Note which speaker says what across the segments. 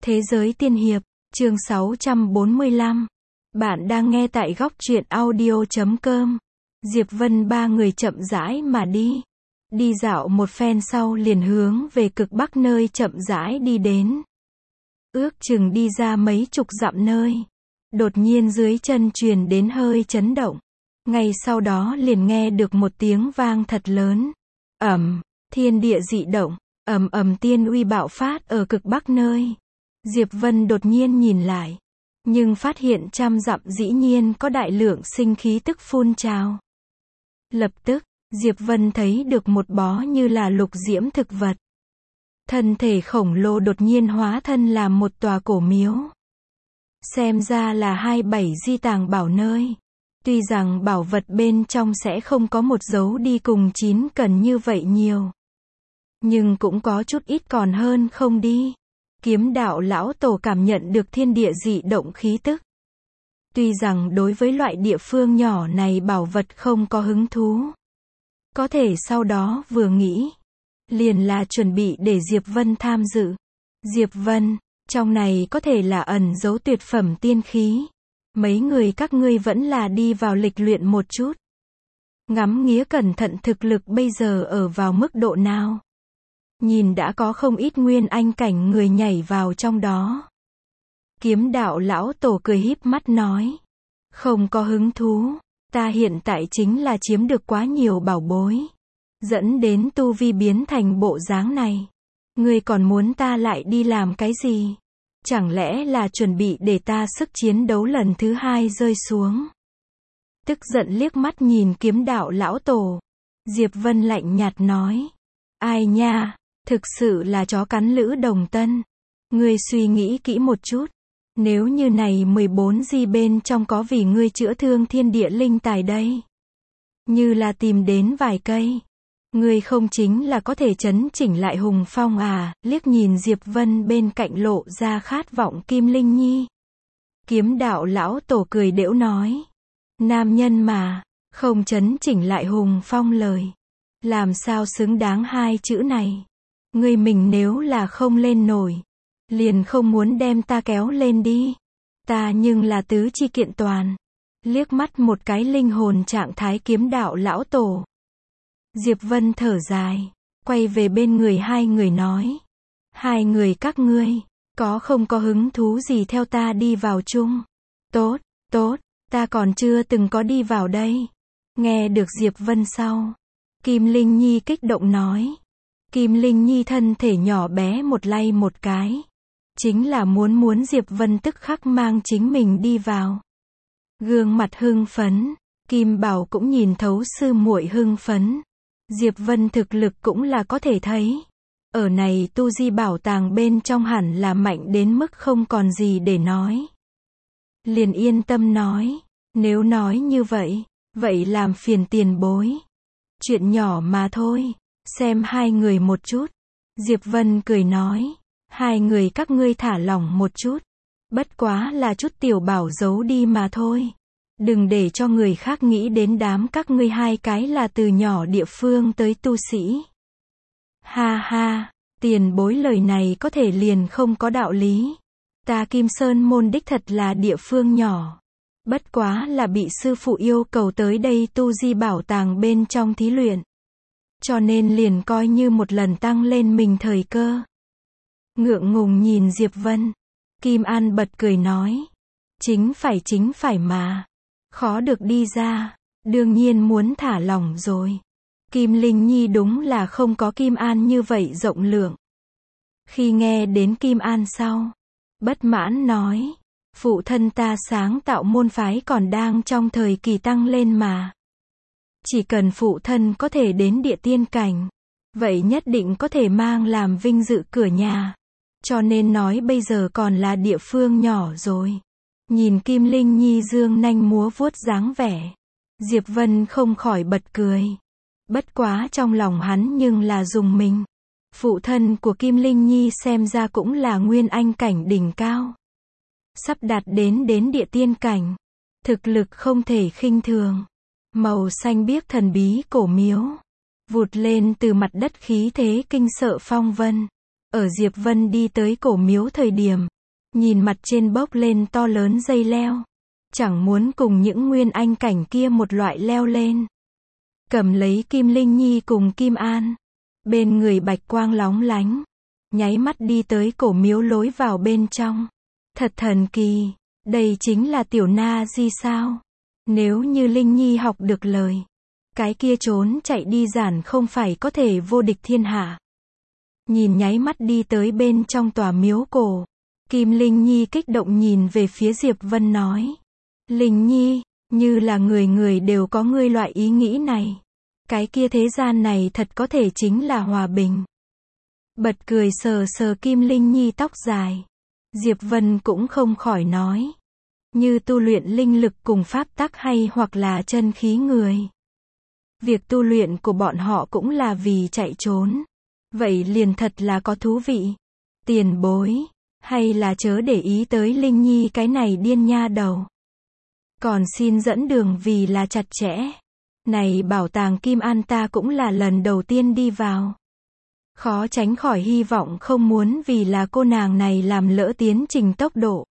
Speaker 1: Thế giới tiên hiệp, chương 645. Bạn đang nghe tại góc truyện audio.com. Diệp Vân ba người chậm rãi mà đi. Đi dạo một phen sau liền hướng về cực bắc nơi chậm rãi đi đến. Ước chừng đi ra mấy chục dặm nơi. Đột nhiên dưới chân truyền đến hơi chấn động. Ngay sau đó liền nghe được một tiếng vang thật lớn. Ầm, thiên địa dị động, ầm ầm tiên uy bạo phát ở cực bắc nơi. Diệp Vân đột nhiên nhìn lại, nhưng phát hiện trăm dặm dĩ nhiên có đại lượng sinh khí tức phun trào. Lập tức, Diệp Vân thấy được một bó như là lục diễm thực vật. Thân thể khổng lồ đột nhiên hóa thân làm một tòa cổ miếu. Xem ra là 27 di tàng bảo nơi. Tuy rằng bảo vật bên trong sẽ không có một dấu đi cùng 9 cần như vậy nhiều. Nhưng cũng có chút ít còn hơn không đi. Kiếm đạo lão tổ cảm nhận được thiên địa dị động khí tức. Tuy rằng đối với loại địa phương nhỏ này bảo vật không có hứng thú. Có thể sau đó vừa nghĩ. Liền là chuẩn bị để Diệp Vân tham dự. Diệp Vân, trong này có thể là ẩn giấu tuyệt phẩm tiên khí. Mấy người các ngươi vẫn là đi vào lịch luyện một chút. Ngắm nghía cẩn thận thực lực bây giờ ở vào mức độ nào. Nhìn đã có không ít nguyên anh cảnh người nhảy vào trong đó. Kiếm đạo lão tổ cười híp mắt nói. Không có hứng thú, ta hiện tại chính là chiếm được quá nhiều bảo bối. Dẫn đến tu vi biến thành bộ dáng này. Ngươi còn muốn ta lại đi làm cái gì? Chẳng lẽ là chuẩn bị để ta sức chiến đấu lần thứ 2 rơi xuống? Tức giận liếc mắt nhìn kiếm đạo lão tổ. Diệp Vân lạnh nhạt nói. Ai nha, thực sự là chó cắn lữ đồng tân. Ngươi suy nghĩ kỹ một chút. Nếu như này 14 di bên trong có vì ngươi chữa thương thiên địa linh tài đây. Như là tìm đến vài cây. Ngươi không chính là có thể chấn chỉnh lại hùng phong à, liếc nhìn Diệp Vân bên cạnh lộ ra khát vọng Kim Linh Nhi. Kiếm đạo lão tổ cười đễu nói. Nam nhân mà, không chấn chỉnh lại hùng phong lời. Làm sao xứng đáng hai chữ này. Ngươi mình nếu là không lên nổi. Liền không muốn đem ta kéo lên đi. Ta nhưng là tứ chi kiện toàn. Liếc mắt một cái linh hồn trạng thái kiếm đạo lão tổ. Diệp Vân thở dài, quay về bên người hai người nói. Hai người các ngươi, có không có hứng thú gì theo ta đi vào chung? Tốt, tốt, ta còn chưa từng có đi vào đây. Nghe được Diệp Vân sau. Kim Linh Nhi kích động nói. Kim Linh Nhi thân thể nhỏ bé một lay một cái. Chính là muốn Diệp Vân tức khắc mang chính mình đi vào. Gương mặt hưng phấn, Kim Bảo cũng nhìn thấu sư muội hưng phấn. Diệp Vân thực lực cũng là có thể thấy. Ở này tu di bảo tàng bên trong hẳn là mạnh đến mức không còn gì để nói. Liền yên tâm nói. Nếu nói như vậy, vậy làm phiền tiền bối. Chuyện nhỏ mà thôi. Xem hai người một chút. Diệp Vân cười nói. Hai người các ngươi thả lỏng một chút. Bất quá là chút tiểu bảo giấu đi mà thôi. Đừng để cho người khác nghĩ đến đám các ngươi hai cái là từ nhỏ địa phương tới tu sĩ. Ha ha, tiền bối lời này có thể liền không có đạo lý. Ta Kim Sơn môn đích thật là địa phương nhỏ. Bất quá là bị sư phụ yêu cầu tới đây tu di bảo tàng bên trong thí luyện. Cho nên liền coi như một lần tăng lên mình thời cơ. Ngượng ngùng nhìn Diệp Vân. Kim An bật cười nói. Chính phải mà. Khó được đi ra. Đương nhiên muốn thả lỏng rồi. Kim Linh Nhi đúng là không có Kim An như vậy rộng lượng. Khi nghe đến Kim An sau. Bất mãn nói. Phụ thân ta sáng tạo môn phái còn đang trong thời kỳ tăng lên mà. Chỉ cần phụ thân có thể đến địa tiên cảnh. Vậy nhất định có thể mang làm vinh dự cửa nhà. Cho nên nói bây giờ còn là địa phương nhỏ rồi. Nhìn Kim Linh Nhi dương nanh múa vuốt dáng vẻ. Diệp Vân không khỏi bật cười. Bất quá trong lòng hắn nhưng là dùng mình. Phụ thân của Kim Linh Nhi xem ra cũng là nguyên anh cảnh đỉnh cao. Sắp đạt đến địa tiên cảnh. Thực lực không thể khinh thường. Màu xanh biếc thần bí cổ miếu. Vụt lên từ mặt đất khí thế kinh sợ phong vân. Ở Diệp Vân đi tới cổ miếu thời điểm, nhìn mặt trên bốc lên to lớn dây leo. Chẳng muốn cùng những nguyên anh cảnh kia một loại leo lên. Cầm lấy Kim Linh Nhi cùng Kim An. Bên người bạch quang lóng lánh. Nháy mắt đi tới cổ miếu lối vào bên trong. Thật thần kỳ. Đây chính là tiểu na di sao? Nếu như Linh Nhi học được lời. Cái kia trốn chạy đi giản không phải có thể vô địch thiên hạ. Nhìn nháy mắt đi tới bên trong tòa miếu cổ. Kim Linh Nhi kích động nhìn về phía Diệp Vân nói. Linh Nhi, như là người người đều có ngươi loại ý nghĩ này. Cái kia thế gian này thật có thể chính là hòa bình. Bật cười sờ sờ Kim Linh Nhi tóc dài. Diệp Vân cũng không khỏi nói. Như tu luyện linh lực cùng pháp tắc hay hoặc là chân khí người. Việc tu luyện của bọn họ cũng là vì chạy trốn. Vậy liền thật là có thú vị. Tiền bối, hay là chớ để ý tới Linh Nhi cái này điên nha đầu. Còn xin dẫn đường vì là chặt chẽ. Này bảo tàng Kim An ta cũng là lần đầu tiên đi vào. Khó tránh khỏi hy vọng không muốn vì là cô nàng này làm lỡ tiến trình tốc độ.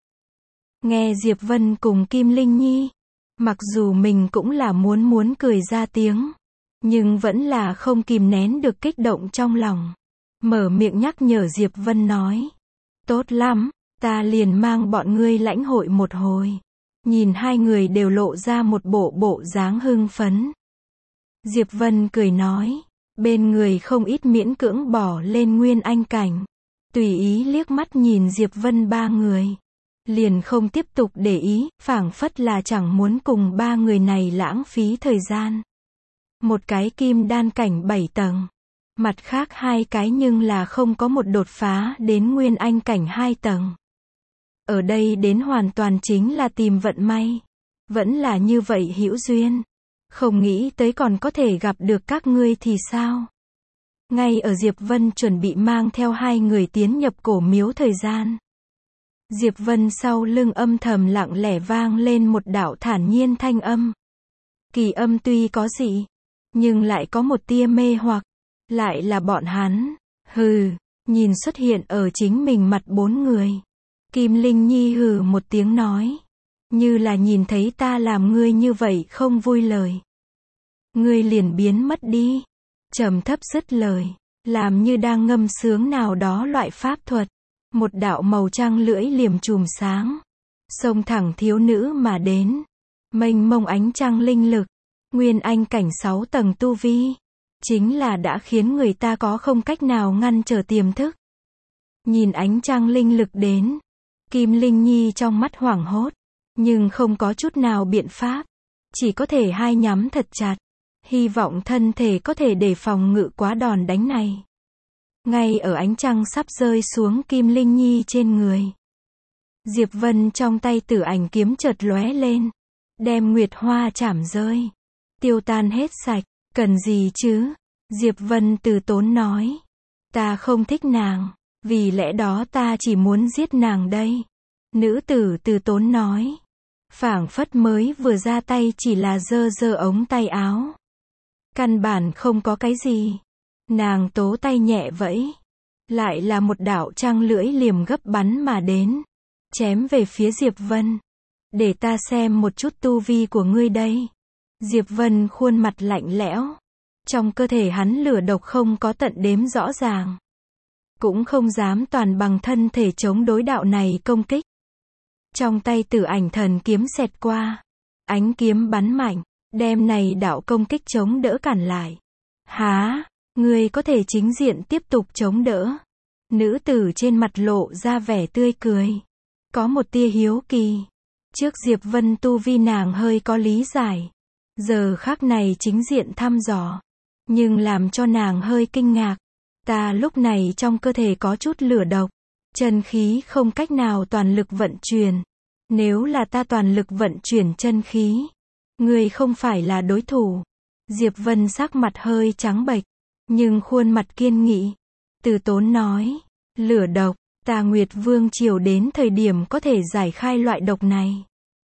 Speaker 1: Nghe Diệp Vân cùng Kim Linh Nhi. Mặc dù mình cũng là muốn cười ra tiếng. Nhưng vẫn là không kìm nén được kích động trong lòng. Mở miệng nhắc nhở Diệp Vân nói. Tốt lắm, ta liền mang bọn ngươi lãnh hội một hồi. Nhìn hai người đều lộ ra một bộ dáng hưng phấn. Diệp Vân cười nói. Bên người không ít miễn cưỡng bỏ lên nguyên anh cảnh. Tùy ý liếc mắt nhìn Diệp Vân ba người. Liền không tiếp tục để ý, phảng phất là chẳng muốn cùng ba người này lãng phí thời gian. Một cái kim đan cảnh 7 tầng. Mặt khác hai cái nhưng là không có một đột phá đến nguyên anh cảnh 2 tầng. Ở đây đến hoàn toàn chính là tìm vận may. Vẫn là như vậy hữu duyên. Không nghĩ tới còn có thể gặp được các ngươi thì sao? Ngay ở Diệp Vân chuẩn bị mang theo hai người tiến nhập cổ miếu thời gian. Diệp Vân sau lưng âm thầm lặng lẽ vang lên một đạo thản nhiên thanh âm. Kỳ âm tuy có dị, nhưng lại có một tia mê hoặc. Lại là bọn hắn. Hừ, nhìn xuất hiện ở chính mình mặt bốn người. Kim Linh Nhi hừ một tiếng nói. Như là nhìn thấy ta làm ngươi như vậy không vui lời. Ngươi liền biến mất đi. Trầm thấp dứt lời. Làm như đang ngâm sướng nào đó loại pháp thuật. Một đạo màu trăng lưỡi liềm chùm sáng. Xông thẳng thiếu nữ mà đến. Mênh mông ánh trăng linh lực. Nguyên anh cảnh 6 tầng tu vi. Chính là đã khiến người ta có không cách nào ngăn trở tiềm thức. Nhìn ánh trăng linh lực đến. Kim Linh Nhi trong mắt hoảng hốt. Nhưng không có chút nào biện pháp. Chỉ có thể hai nhắm thật chặt. Hy vọng thân thể có thể để phòng ngự quá đòn đánh này. Ngay ở ánh trăng sắp rơi xuống Kim Linh Nhi trên người. Diệp Vân trong tay tử ảnh kiếm chợt lóe lên. Đem nguyệt hoa chảm rơi. Tiêu tan hết sạch. Cần gì chứ? Diệp Vân từ tốn nói. Ta không thích nàng. Vì lẽ đó ta chỉ muốn giết nàng đây. Nữ tử từ tốn nói. Phảng phất mới vừa ra tay chỉ là giơ ống tay áo. Căn bản không có cái gì. Nàng tố tay nhẹ vẫy. Lại là một đạo trăng lưỡi liềm gấp bắn mà đến. Chém về phía Diệp Vân. Để ta xem một chút tu vi của ngươi đây. Diệp Vân khuôn mặt lạnh lẽo. Trong cơ thể hắn lửa độc không có tận đếm rõ ràng. Cũng không dám toàn bằng thân thể chống đối đạo này công kích. Trong tay tử ảnh thần kiếm xẹt qua. Ánh kiếm bắn mạnh. Đem này đạo công kích chống đỡ cản lại. Há, ngươi có thể chính diện tiếp tục chống đỡ. Nữ tử trên mặt lộ ra vẻ tươi cười. Có một tia hiếu kỳ. Trước Diệp Vân tu vi nàng hơi có lý giải. Giờ khắc này chính diện thăm dò. Nhưng làm cho nàng hơi kinh ngạc. Ta lúc này trong cơ thể có chút lửa độc. Chân khí không cách nào toàn lực vận chuyển. Nếu là ta toàn lực vận chuyển chân khí. Ngươi không phải là đối thủ. Diệp Vân sắc mặt hơi trắng bệch. Nhưng khuôn mặt kiên nghị. Từ tốn nói. Lửa độc. Ta Nguyệt Vương Triều đến thời điểm có thể giải khai loại độc này.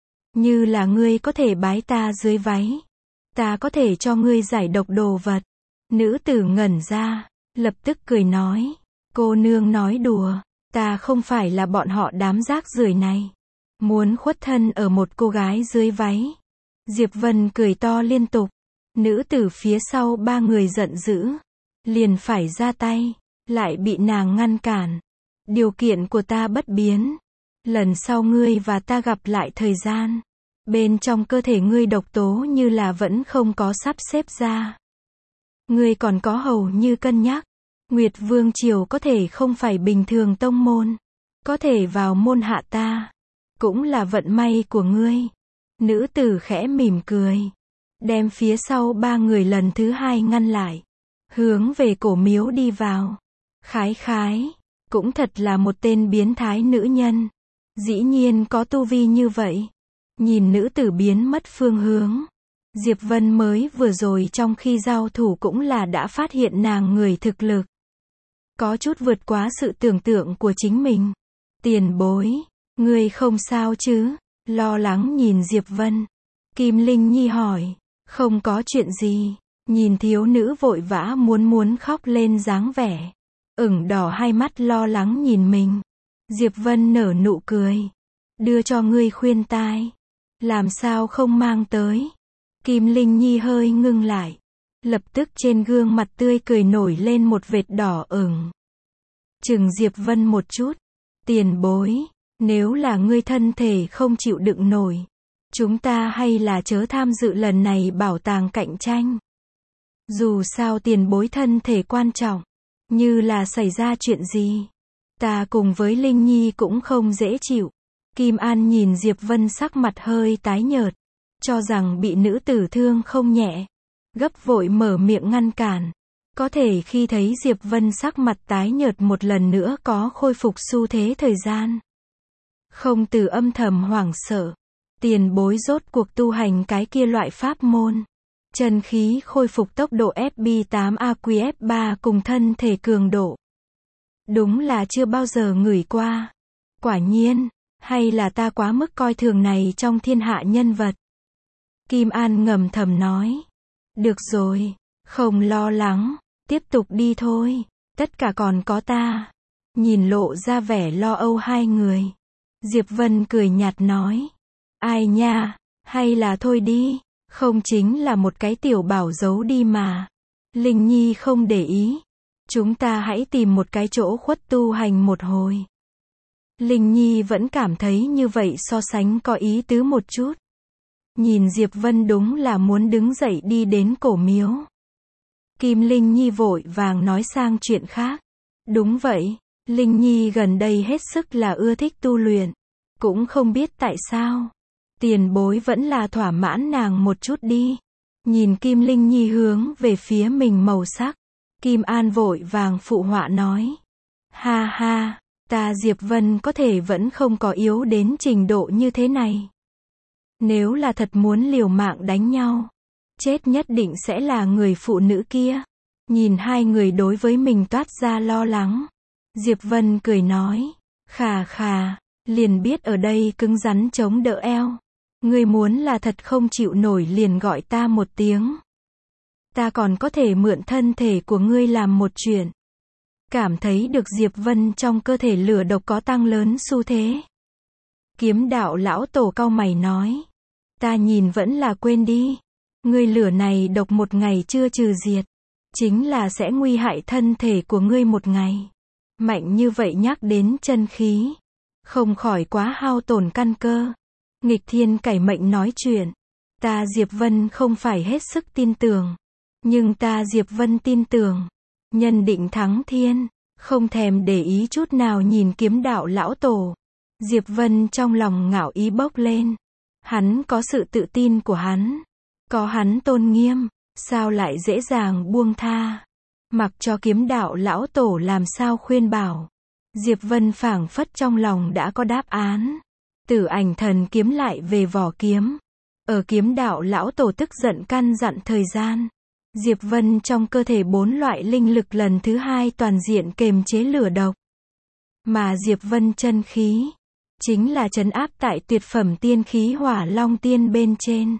Speaker 1: Như là ngươi có thể bái ta dưới váy. Ta có thể cho ngươi giải độc đồ vật. Nữ tử ngẩn ra. Lập tức cười nói. Cô nương nói đùa. Ta không phải là bọn họ đám rác rưởi này. Muốn khuất thân ở một cô gái dưới váy. Diệp Vân cười to liên tục. Nữ tử phía sau ba người giận dữ. Liền phải ra tay. Lại bị nàng ngăn cản. Điều kiện của ta bất biến. Lần sau ngươi và ta gặp lại thời gian. Bên trong cơ thể ngươi độc tố như là vẫn không có sắp xếp ra. Ngươi còn có hầu như cân nhắc. Nguyệt Vương Triều có thể không phải bình thường tông môn. Có thể vào môn hạ ta. Cũng là vận may của ngươi. Nữ tử khẽ mỉm cười. Đem phía sau ba người lần thứ hai ngăn lại. Hướng về cổ miếu đi vào. Khái khái. Cũng thật là một tên biến thái nữ nhân. Dĩ nhiên có tu vi như vậy. Nhìn nữ tử biến mất phương hướng. Diệp Vân mới vừa rồi trong khi giao thủ cũng là đã phát hiện nàng người thực lực. Có chút vượt quá sự tưởng tượng của chính mình. Tiền bối. Ngươi không sao chứ? Lo lắng nhìn Diệp Vân. Kim Linh Nhi hỏi. Không có chuyện gì. Nhìn thiếu nữ vội vã muốn khóc lên dáng vẻ. Ửng đỏ hai mắt lo lắng nhìn mình. Diệp Vân nở nụ cười. Đưa cho ngươi khuyên tai. Làm sao không mang tới? Kim Linh Nhi hơi ngưng lại. Lập tức trên gương mặt tươi cười nổi lên một vệt đỏ ửng. Chừng Diệp Vân một chút. Tiền bối. Nếu là ngươi thân thể không chịu đựng nổi. Chúng ta hay là chớ tham dự lần này bảo tàng cạnh tranh. Dù sao tiền bối thân thể quan trọng. Như là xảy ra chuyện gì. Ta cùng với Linh Nhi cũng không dễ chịu. Kim An nhìn Diệp Vân sắc mặt hơi tái nhợt. Cho rằng bị nữ tử thương không nhẹ. Gấp vội mở miệng ngăn cản. Có thể khi thấy Diệp Vân sắc mặt tái nhợt một lần nữa có khôi phục xu thế thời gian. Không từ âm thầm hoảng sợ. Tiền bối rốt cuộc tu hành cái kia loại pháp môn. Chân khí khôi phục tốc độ FB8AQF3 cùng thân thể cường độ. Đúng là chưa bao giờ ngửi qua. Quả nhiên, hay là ta quá mức coi thường này trong thiên hạ nhân vật. Kim An ngầm thầm nói. Được rồi, không lo lắng, tiếp tục đi thôi, tất cả còn có ta. Nhìn lộ ra vẻ lo âu hai người. Diệp Vân cười nhạt nói. Ai nha, hay là thôi đi, không chính là một cái tiểu bảo giấu đi mà. Linh Nhi không để ý. Chúng ta hãy tìm một cái chỗ khuất tu hành một hồi. Linh Nhi vẫn cảm thấy như vậy so sánh có ý tứ một chút. Nhìn Diệp Vân đúng là muốn đứng dậy đi đến cổ miếu. Kim Linh Nhi vội vàng nói sang chuyện khác. Đúng vậy, Linh Nhi gần đây hết sức là ưa thích tu luyện. Cũng không biết tại sao. Tiền bối vẫn là thỏa mãn nàng một chút đi. Nhìn Kim Linh Nhi hướng về phía mình màu sắc. Kim An vội vàng phụ họa nói. Ha ha, ta Diệp Vân có thể vẫn không có yếu đến trình độ như thế này. Nếu là thật muốn liều mạng đánh nhau, chết nhất định sẽ là người phụ nữ kia. Nhìn hai người đối với mình toát ra lo lắng. Diệp Vân cười nói. Khà khà, liền biết ở đây cứng rắn chống đỡ eo. Ngươi muốn là thật không chịu nổi liền gọi ta một tiếng. Ta còn có thể mượn thân thể của ngươi làm một chuyện. Cảm thấy được Diệp Vân trong cơ thể lửa độc có tăng lớn xu thế. Kiếm đạo lão tổ cau mày nói. Ta nhìn vẫn là quên đi. Ngươi lửa này độc một ngày chưa trừ diệt. Chính là sẽ nguy hại thân thể của ngươi một ngày. Mạnh như vậy nhắc đến chân khí. Không khỏi quá hao tổn căn cơ. Nghịch thiên cải mệnh nói chuyện. Ta Diệp Vân không phải hết sức tin tưởng. Nhưng ta Diệp Vân tin tưởng. Nhân định thắng thiên. Không thèm để ý chút nào nhìn kiếm đạo lão tổ. Diệp Vân trong lòng ngạo ý bốc lên. Hắn có sự tự tin của hắn. Có hắn tôn nghiêm. Sao lại dễ dàng buông tha. Mặc cho kiếm đạo lão tổ làm sao khuyên bảo. Diệp Vân phảng phất trong lòng đã có đáp án. Tử Ảnh Thần kiếm lại về vỏ kiếm. Ở kiếm đạo lão tổ tức giận căn dặn thời gian. Diệp Vân trong cơ thể 4 loại linh lực lần thứ hai toàn diện kềm chế lửa độc. Mà Diệp Vân chân khí chính là trấn áp tại tuyệt phẩm tiên khí Hỏa Long Tiên bên trên.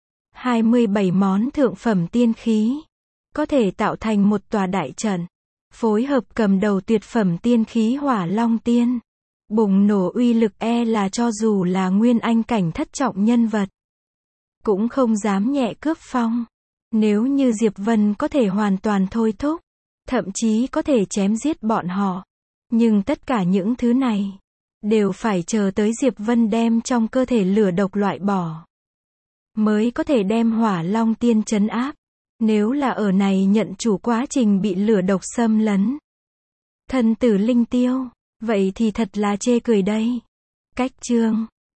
Speaker 1: 27 món thượng phẩm tiên khí có thể tạo thành một tòa đại trận, phối hợp cầm đầu tuyệt phẩm tiên khí Hỏa Long Tiên. Bùng nổ uy lực là cho dù là nguyên anh cảnh thất trọng nhân vật, cũng không dám nhẹ cướp phong. Nếu như Diệp Vân có thể hoàn toàn thôi thúc, thậm chí có thể chém giết bọn họ. Nhưng tất cả những thứ này, đều phải chờ tới Diệp Vân đem trong cơ thể lửa độc loại bỏ, mới có thể đem Hỏa Long Tiên trấn áp. Nếu là ở này nhận chủ quá trình bị lửa độc xâm lấn, thân tử linh tiêu, vậy thì thật là chê cười đây. Cách chương